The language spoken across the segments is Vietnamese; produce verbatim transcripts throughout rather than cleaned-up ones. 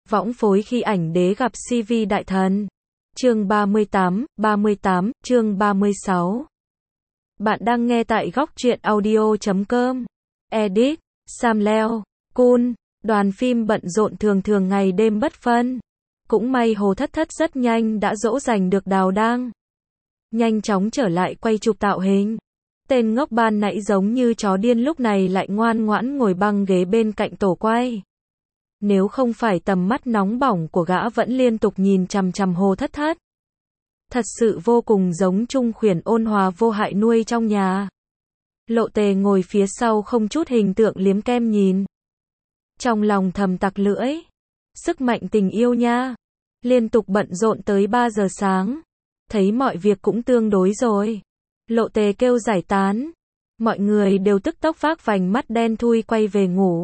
Võng phối khi ảnh đế gặp xê vê đại thần. Chương ba mươi tám, ba mươi tám, chương ba mươi sáu. Bạn đang nghe tại góc truyện audio chấm com. Edit, Sam Leo, Kun, đoàn phim bận rộn thường thường ngày đêm bất phân. Cũng may Hồ Thất Thất rất nhanh đã dỗ dành được Đào Đang. Nhanh chóng trở lại quay chụp tạo hình. Tên ngốc ban nãy giống như chó điên lúc này lại ngoan ngoãn ngồi băng ghế bên cạnh tổ quay. Nếu không phải tầm mắt nóng bỏng của gã vẫn liên tục nhìn chằm chằm Hồ Thất Thất. Thật sự vô cùng giống Trung Khuyển ôn hòa vô hại nuôi trong nhà. Lộ Tề ngồi phía sau không chút hình tượng liếm kem nhìn. Trong lòng thầm tặc lưỡi. Sức mạnh tình yêu nha. Liên tục bận rộn tới ba giờ sáng. Thấy mọi việc cũng tương đối rồi. Lộ Tề kêu giải tán. Mọi người đều tức tốc vác vành mắt đen thui quay về ngủ.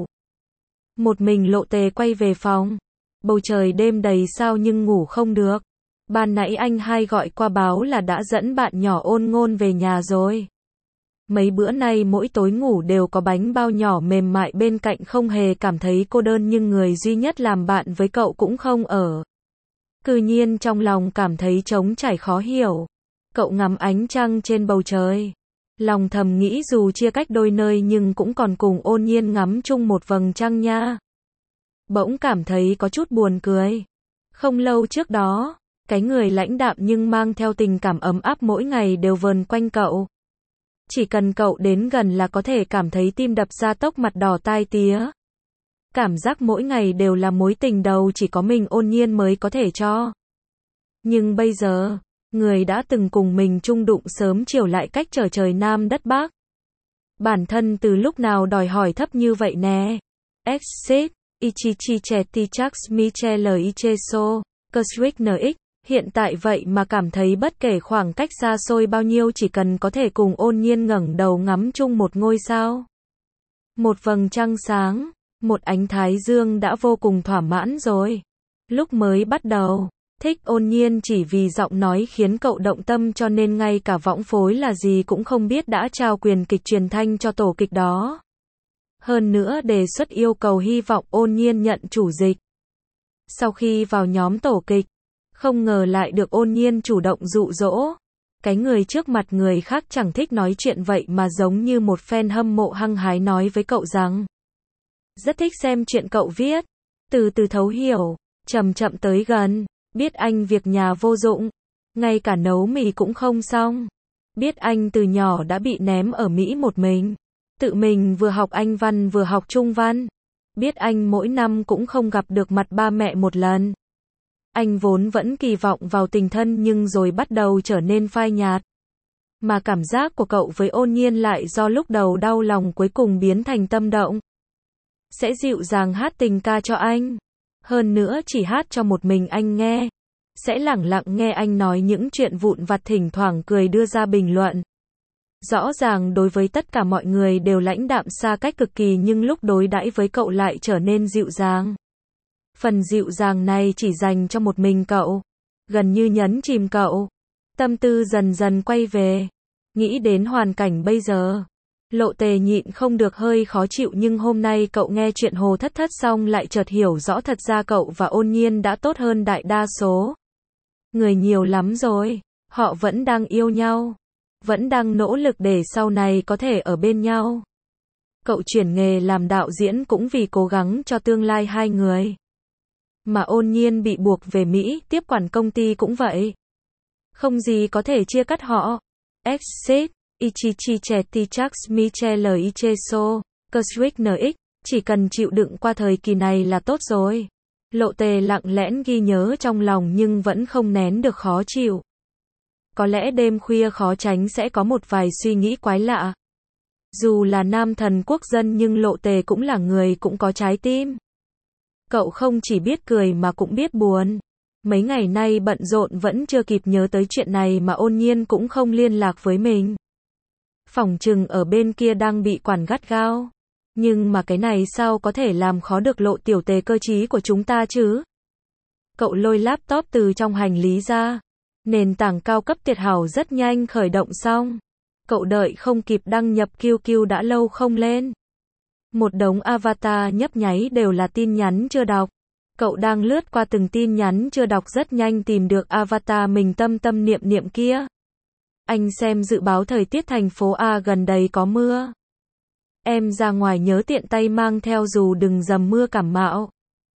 Một mình Lộ Tề quay về phòng. Bầu trời đêm đầy sao nhưng ngủ không được. Ban nãy anh hai gọi qua báo là đã dẫn bạn nhỏ Ôn Ngôn về nhà rồi. Mấy bữa nay mỗi tối ngủ đều có bánh bao nhỏ mềm mại bên cạnh, không hề cảm thấy cô đơn, nhưng người duy nhất làm bạn với cậu cũng không ở. Cư nhiên trong lòng cảm thấy trống trải khó hiểu. Cậu ngắm ánh trăng trên bầu trời. Lòng thầm nghĩ dù chia cách đôi nơi nhưng cũng còn cùng Ôn Nhiên ngắm chung một vầng trăng nha. Bỗng cảm thấy có chút buồn cười. Không lâu trước đó, cái người lãnh đạm nhưng mang theo tình cảm ấm áp mỗi ngày đều vờn quanh cậu. Chỉ cần cậu đến gần là có thể cảm thấy tim đập ra tốc, mặt đỏ tai tía. Cảm giác mỗi ngày đều là mối tình đầu chỉ có mình Ôn Nhiên mới có thể cho. Nhưng bây giờ, người đã từng cùng mình chung đụng sớm chiều lại cách trở trời Nam đất Bắc. Bản thân từ lúc nào đòi hỏi thấp như vậy nè. Exit, Ichichi Cheti Chax Michel Icheso, Kurswick en ích. Hiện tại vậy mà cảm thấy bất kể khoảng cách xa xôi bao nhiêu, chỉ cần có thể cùng Ôn Nhiên ngẩng đầu ngắm chung một ngôi sao, một vầng trăng sáng, một ánh thái dương đã vô cùng thỏa mãn rồi. Lúc mới bắt đầu, thích Ôn Nhiên chỉ vì giọng nói khiến cậu động tâm, cho nên ngay cả võng phối là gì cũng không biết đã trao quyền kịch truyền thanh cho tổ kịch đó. Hơn nữa đề xuất yêu cầu hy vọng Ôn Nhiên nhận chủ dịch. Sau khi vào nhóm tổ kịch, không ngờ lại được Ôn Nhiên chủ động dụ dỗ. Cái người trước mặt người khác chẳng thích nói chuyện vậy mà giống như một fan hâm mộ hăng hái nói với cậu rằng rất thích xem chuyện cậu viết. Từ từ thấu hiểu, chậm chậm tới gần. Biết anh việc nhà vô dụng, ngay cả nấu mì cũng không xong. Biết anh từ nhỏ đã bị ném ở Mỹ một mình, tự mình vừa học Anh văn vừa học Trung văn. Biết anh mỗi năm cũng không gặp được mặt ba mẹ một lần. Anh vốn vẫn kỳ vọng vào tình thân nhưng rồi bắt đầu trở nên phai nhạt. Mà cảm giác của cậu với Ôn Nhiên lại do lúc đầu đau lòng cuối cùng biến thành tâm động. Sẽ dịu dàng hát tình ca cho anh. Hơn nữa chỉ hát cho một mình anh nghe. Sẽ lẳng lặng nghe anh nói những chuyện vụn vặt, thỉnh thoảng cười đưa ra bình luận. Rõ ràng đối với tất cả mọi người đều lãnh đạm xa cách cực kỳ, nhưng lúc đối đãi với cậu lại trở nên dịu dàng. Phần dịu dàng này chỉ dành cho một mình cậu. Gần như nhấn chìm cậu. Tâm tư dần dần quay về. Nghĩ đến hoàn cảnh bây giờ, Lộ Tề nhịn không được hơi khó chịu, nhưng hôm nay cậu nghe chuyện Hồ Thất Thất xong lại chợt hiểu rõ thật ra cậu và Ôn Nhiên đã tốt hơn đại đa số người nhiều lắm rồi. Họ vẫn đang yêu nhau, vẫn đang nỗ lực để sau này có thể ở bên nhau. Cậu chuyển nghề làm đạo diễn cũng vì cố gắng cho tương lai hai người. Mà Ôn Nhiên bị buộc về Mỹ tiếp quản công ty cũng vậy. Không gì có thể chia cắt họ. Exit, Ichichi Cheti Chax Michel Icheso, Kurswick en ích. Chỉ cần chịu đựng qua thời kỳ này là tốt rồi. Lộ Tề lặng lẽn ghi nhớ trong lòng nhưng vẫn không nén được khó chịu. Có lẽ đêm khuya khó tránh sẽ có một vài suy nghĩ quái lạ. Dù là nam thần quốc dân nhưng Lộ Tề cũng là người cũng có trái tim. Cậu không chỉ biết cười mà cũng biết buồn. Mấy ngày nay bận rộn vẫn chưa kịp nhớ tới chuyện này mà Ôn Nhiên cũng không liên lạc với mình. Phỏng chừng ở bên kia đang bị quản gắt gao. Nhưng mà cái này sao có thể làm khó được Lộ tiểu Tề cơ trí của chúng ta chứ? Cậu lôi laptop từ trong hành lý ra. Nền tảng cao cấp tuyệt hảo rất nhanh khởi động xong. Cậu đợi không kịp đăng nhập quy quy đã lâu không lên. Một đống avatar nhấp nháy đều là tin nhắn chưa đọc. Cậu đang lướt qua từng tin nhắn chưa đọc rất nhanh tìm được avatar mình tâm tâm niệm niệm kia. Anh xem dự báo thời tiết thành phố A gần đây có mưa. Em ra ngoài nhớ tiện tay mang theo dù đừng dầm mưa cảm mạo.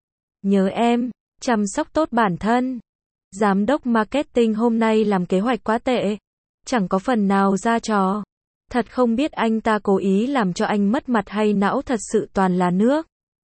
Nhớ em, chăm sóc tốt bản thân. Giám đốc marketing hôm nay làm kế hoạch quá tệ. Chẳng có phần nào ra trò. Thật không biết anh ta cố ý làm cho anh mất mặt hay não thật sự toàn là nước.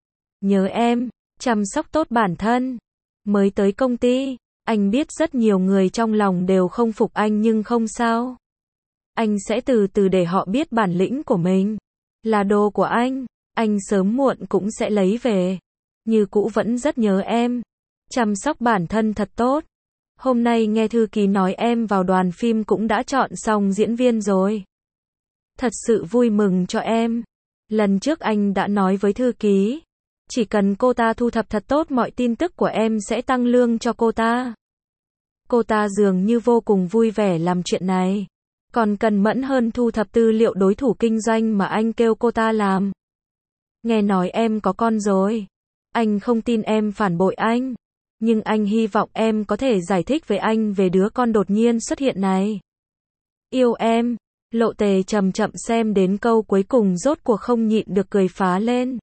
Nhớ em, chăm sóc tốt bản thân. Mới tới công ty, anh biết rất nhiều người trong lòng đều không phục anh nhưng không sao. Anh sẽ từ từ để họ biết bản lĩnh của mình. Là đồ của anh, anh sớm muộn cũng sẽ lấy về. Như cũ vẫn rất nhớ em. Chăm sóc bản thân thật tốt. Hôm nay nghe thư ký nói em vào đoàn phim cũng đã chọn xong diễn viên rồi. Thật sự vui mừng cho em. Lần trước anh đã nói với thư ký, chỉ cần cô ta thu thập thật tốt mọi tin tức của em sẽ tăng lương cho cô ta. Cô ta dường như vô cùng vui vẻ làm chuyện này. Còn cần mẫn hơn thu thập tư liệu đối thủ kinh doanh mà anh kêu cô ta làm. Nghe nói em có con rồi. Anh không tin em phản bội anh. Nhưng anh hy vọng em có thể giải thích với anh về đứa con đột nhiên xuất hiện này. Yêu em. Lộ Tề chậm chậm xem đến câu cuối cùng rốt cuộc không nhịn được cười phá lên.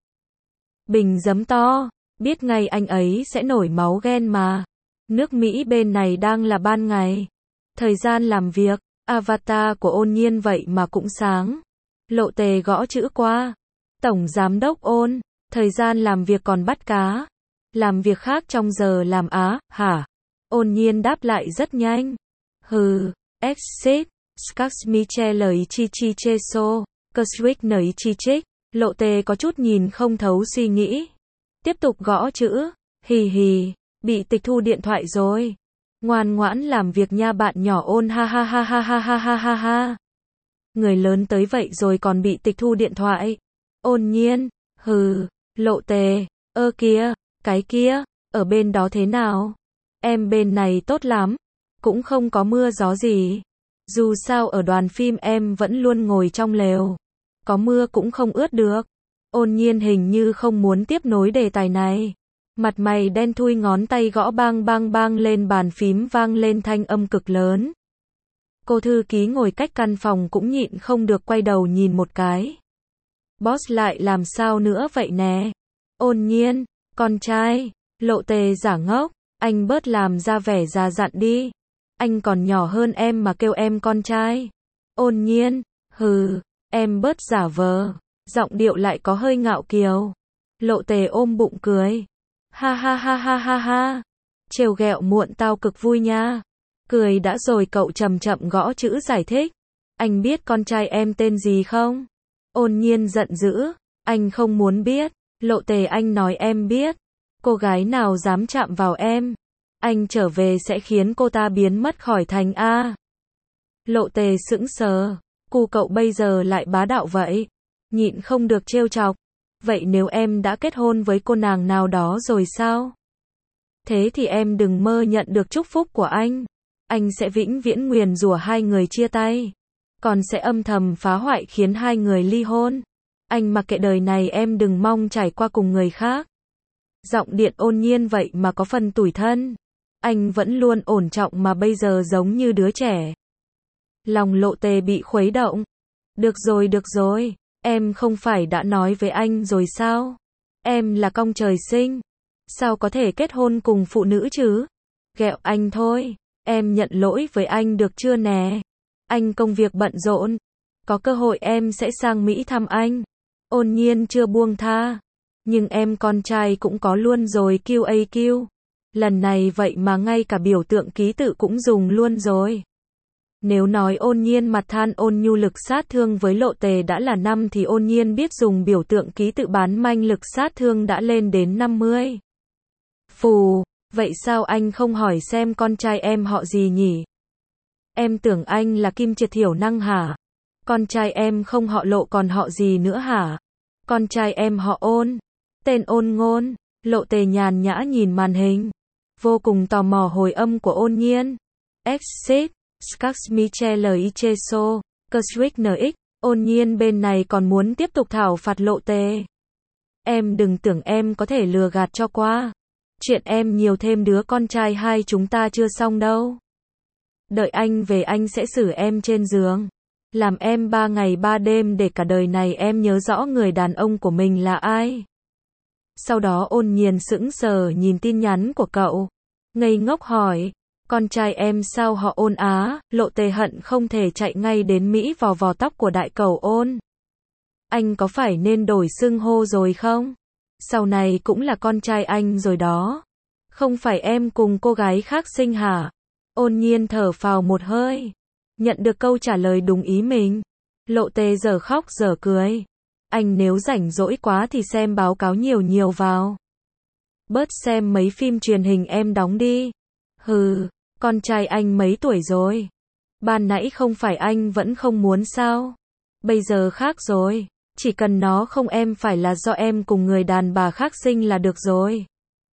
Bình giấm to. Biết ngay anh ấy sẽ nổi máu ghen mà. Nước Mỹ bên này đang là ban ngày. Thời gian làm việc. Avatar của Ôn Nhiên vậy mà cũng sáng. Lộ Tề gõ chữ qua. Tổng giám đốc Ôn. Thời gian làm việc còn bắt cá. Làm việc khác trong giờ làm á, hả? Ôn Nhiên đáp lại rất nhanh. Hừ, exit, skaksmiche lời chi chi chê so, kerswick nấy chi chích. Lộ Tề có chút nhìn không thấu suy nghĩ. Tiếp tục gõ chữ. Hì hì, bị tịch thu điện thoại rồi. Ngoan ngoãn làm việc nha bạn nhỏ Ôn ha ha ha ha ha ha ha ha ha. Người lớn tới vậy rồi còn bị tịch thu điện thoại. Ôn Nhiên, hừ, Lộ Tề, ơ kìa, cái kia, ở bên đó thế nào? Em bên này tốt lắm, cũng không có mưa gió gì. Dù sao ở đoàn phim em vẫn luôn ngồi trong lều. Có mưa cũng không ướt được. Ôn Nhiên hình như không muốn tiếp nối đề tài này. Mặt mày đen thui ngón tay gõ bang bang bang lên bàn phím vang lên thanh âm cực lớn. Cô thư ký ngồi cách căn phòng cũng nhịn không được quay đầu nhìn một cái. Boss lại làm sao nữa vậy nè? Ôn Nhiên, con trai, Lộ Tề giả ngốc, anh bớt làm ra vẻ già dặn đi. Anh còn nhỏ hơn em mà kêu em con trai. Ôn Nhiên, hừ, em bớt giả vờ, giọng điệu lại có hơi ngạo kiều. Lộ Tề ôm bụng cười. Ha ha ha ha ha ha. Trêu ghẹo muộn tao cực vui nha. Cười đã rồi cậu chậm chậm gõ chữ giải thích. Anh biết con trai em tên gì không? Ôn Nhiên giận dữ. Anh không muốn biết. Lộ Tề anh nói em biết. Cô gái nào dám chạm vào em? Anh trở về sẽ khiến cô ta biến mất khỏi thành A. Lộ Tề sững sờ. Cu cậu bây giờ lại bá đạo vậy. Nhịn không được trêu chọc. Vậy nếu em đã kết hôn với cô nàng nào đó rồi sao? Thế thì em đừng mơ nhận được chúc phúc của anh. Anh sẽ vĩnh viễn nguyền rủa hai người chia tay. Còn sẽ âm thầm phá hoại khiến hai người ly hôn. Anh mặc kệ đời này em đừng mong trải qua cùng người khác. Giọng điện Ôn Nhiên vậy mà có phần tủi thân. Anh vẫn luôn ổn trọng mà bây giờ giống như đứa trẻ. Lòng Lộ Tề bị khuấy động. Được rồi được rồi. Em không phải đã nói với anh rồi sao? Em là cong trời sinh. Sao có thể kết hôn cùng phụ nữ chứ? Ghẹo anh thôi. Em nhận lỗi với anh được chưa nè? Anh công việc bận rộn. Có cơ hội em sẽ sang Mỹ thăm anh. Ôn Nhiên chưa buông tha. Nhưng em con trai cũng có luôn rồi quy a quy. Lần này vậy mà ngay cả biểu tượng ký tự cũng dùng luôn rồi. Nếu nói Ôn Nhiên mặt than ôn nhu lực sát thương với Lộ Tề đã là năm thì Ôn Nhiên biết dùng biểu tượng ký tự bán manh lực sát thương đã lên đến năm mươi. Phù, vậy sao anh không hỏi xem con trai em họ gì nhỉ? Em tưởng anh là Kim Triệt Thiểu Năng hả? Con trai em không họ Lộ còn họ gì nữa hả? Con trai em họ Ôn. Tên Ôn Ngôn. Lộ Tề nhàn nhã nhìn màn hình. Vô cùng tò mò hồi âm của Ôn Nhiên. Exit. Skaksmiche lời chê so, kerswick nx. Ôn Nhiên bên này còn muốn tiếp tục thảo phạt Lộ Tề. Em đừng tưởng em có thể lừa gạt cho qua. Chuyện em nhiều thêm đứa con trai hai chúng ta chưa xong đâu. Đợi anh về anh sẽ xử em trên giường. Làm em ba ngày ba đêm để cả đời này em nhớ rõ người đàn ông của mình là ai. Sau đó Ôn Nhiên sững sờ nhìn tin nhắn của cậu. Ngây ngốc hỏi. Con trai em sao họ Ôn á? Lộ Tề hận không thể chạy ngay đến Mỹ vò vò tóc của đại cầu Ôn. Anh có phải nên đổi xưng hô rồi không? Sau này cũng là con trai anh rồi đó. Không phải em cùng cô gái khác sinh hả? Ôn Nhiên thở phào một hơi. Nhận được câu trả lời đúng ý mình. Lộ Tề giờ khóc giờ cười. Anh nếu rảnh rỗi quá thì xem báo cáo nhiều nhiều vào. Bớt xem mấy phim truyền hình em đóng đi. Hừ, con trai anh mấy tuổi rồi? Ban nãy không phải anh vẫn không muốn sao? Bây giờ khác rồi. Chỉ cần nó không em phải là do em cùng người đàn bà khác sinh là được rồi.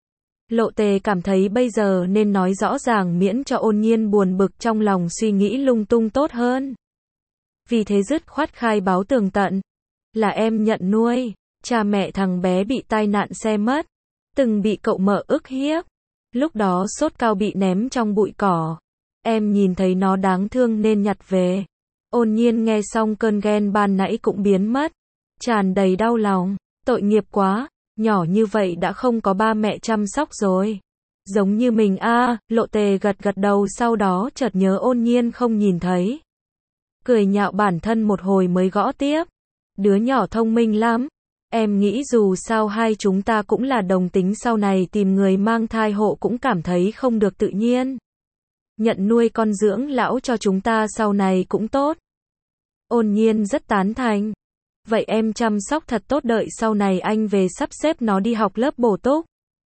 Lộ Tề cảm thấy bây giờ nên nói rõ ràng miễn cho Ôn Nhiên buồn bực trong lòng suy nghĩ lung tung tốt hơn. Vì thế dứt khoát khai báo tường tận. Là em nhận nuôi. Cha mẹ thằng bé bị tai nạn xe mất. Từng bị cậu mợ ức hiếp. Lúc đó sốt cao bị ném trong bụi cỏ. Em nhìn thấy nó đáng thương nên nhặt về. Ôn Nhiên nghe xong cơn ghen ban nãy cũng biến mất. Tràn đầy đau lòng. Tội nghiệp quá. Nhỏ như vậy đã không có ba mẹ chăm sóc rồi. Giống như mình a. À, Lộ Tề gật gật đầu sau đó chợt nhớ Ôn Nhiên không nhìn thấy. Cười nhạo bản thân một hồi mới gõ tiếp. Đứa nhỏ thông minh lắm. Em nghĩ dù sao hai chúng ta cũng là đồng tính sau này tìm người mang thai hộ cũng cảm thấy không được tự nhiên. Nhận nuôi con dưỡng lão cho chúng ta sau này cũng tốt. Ôn Nhiên rất tán thành. Vậy em chăm sóc thật tốt đợi sau này anh về sắp xếp nó đi học lớp bổ túc.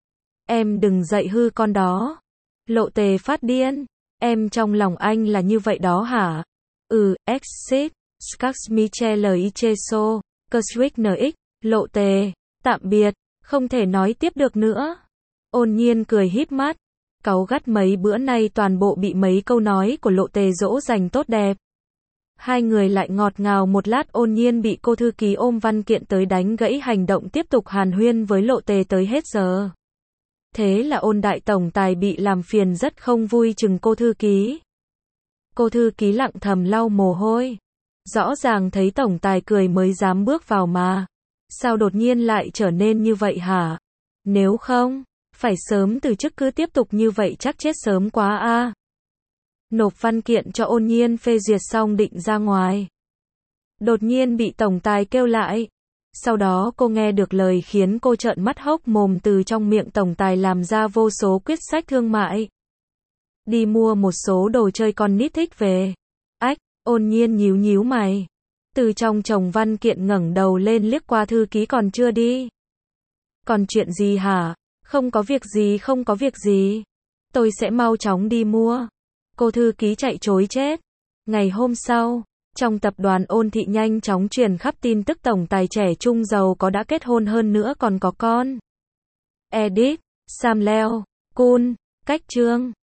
Em đừng dạy hư con đó. Lộ Tề phát điên. Em trong lòng anh là như vậy đó hả? Ừ, exit, Skax Michelicheso, Kerswick nx, Lộ Tề, tạm biệt, không thể nói tiếp được nữa. Ôn Nhiên cười híp mắt. Cáu gắt mấy bữa nay toàn bộ bị mấy câu nói của Lộ Tề dỗ dành tốt đẹp. Hai người lại ngọt ngào một lát Ôn Nhiên bị cô thư ký ôm văn kiện tới đánh gãy hành động tiếp tục hàn huyên với Lộ Tề tới hết giờ. Thế là Ôn đại tổng tài bị làm phiền rất không vui chừng cô thư ký. Cô thư ký lặng thầm lau mồ hôi. Rõ ràng thấy tổng tài cười mới dám bước vào mà. Sao đột nhiên lại trở nên như vậy hả? Nếu không, phải sớm từ chức cứ tiếp tục như vậy chắc chết sớm quá a. À. Nộp văn kiện cho Ôn Nhiên phê duyệt xong định ra ngoài. Đột nhiên bị tổng tài kêu lại. Sau đó cô nghe được lời khiến cô trợn mắt hốc mồm từ trong miệng tổng tài làm ra vô số quyết sách thương mại. Đi mua một số đồ chơi con nít thích về. Ách, Ôn Nhiên nhíu nhíu mày. Từ trong chồng văn kiện ngẩng đầu lên liếc qua thư ký còn chưa đi. Còn chuyện gì hả? Không có việc gì không có việc gì. Tôi sẽ mau chóng đi mua. Cô thư ký chạy trối chết. Ngày hôm sau, trong tập đoàn Ôn Thị nhanh chóng truyền khắp tin tức tổng tài trẻ trung giàu có đã kết hôn hơn nữa còn có con. Edit, Sam Leo, Kun, Cách Trương.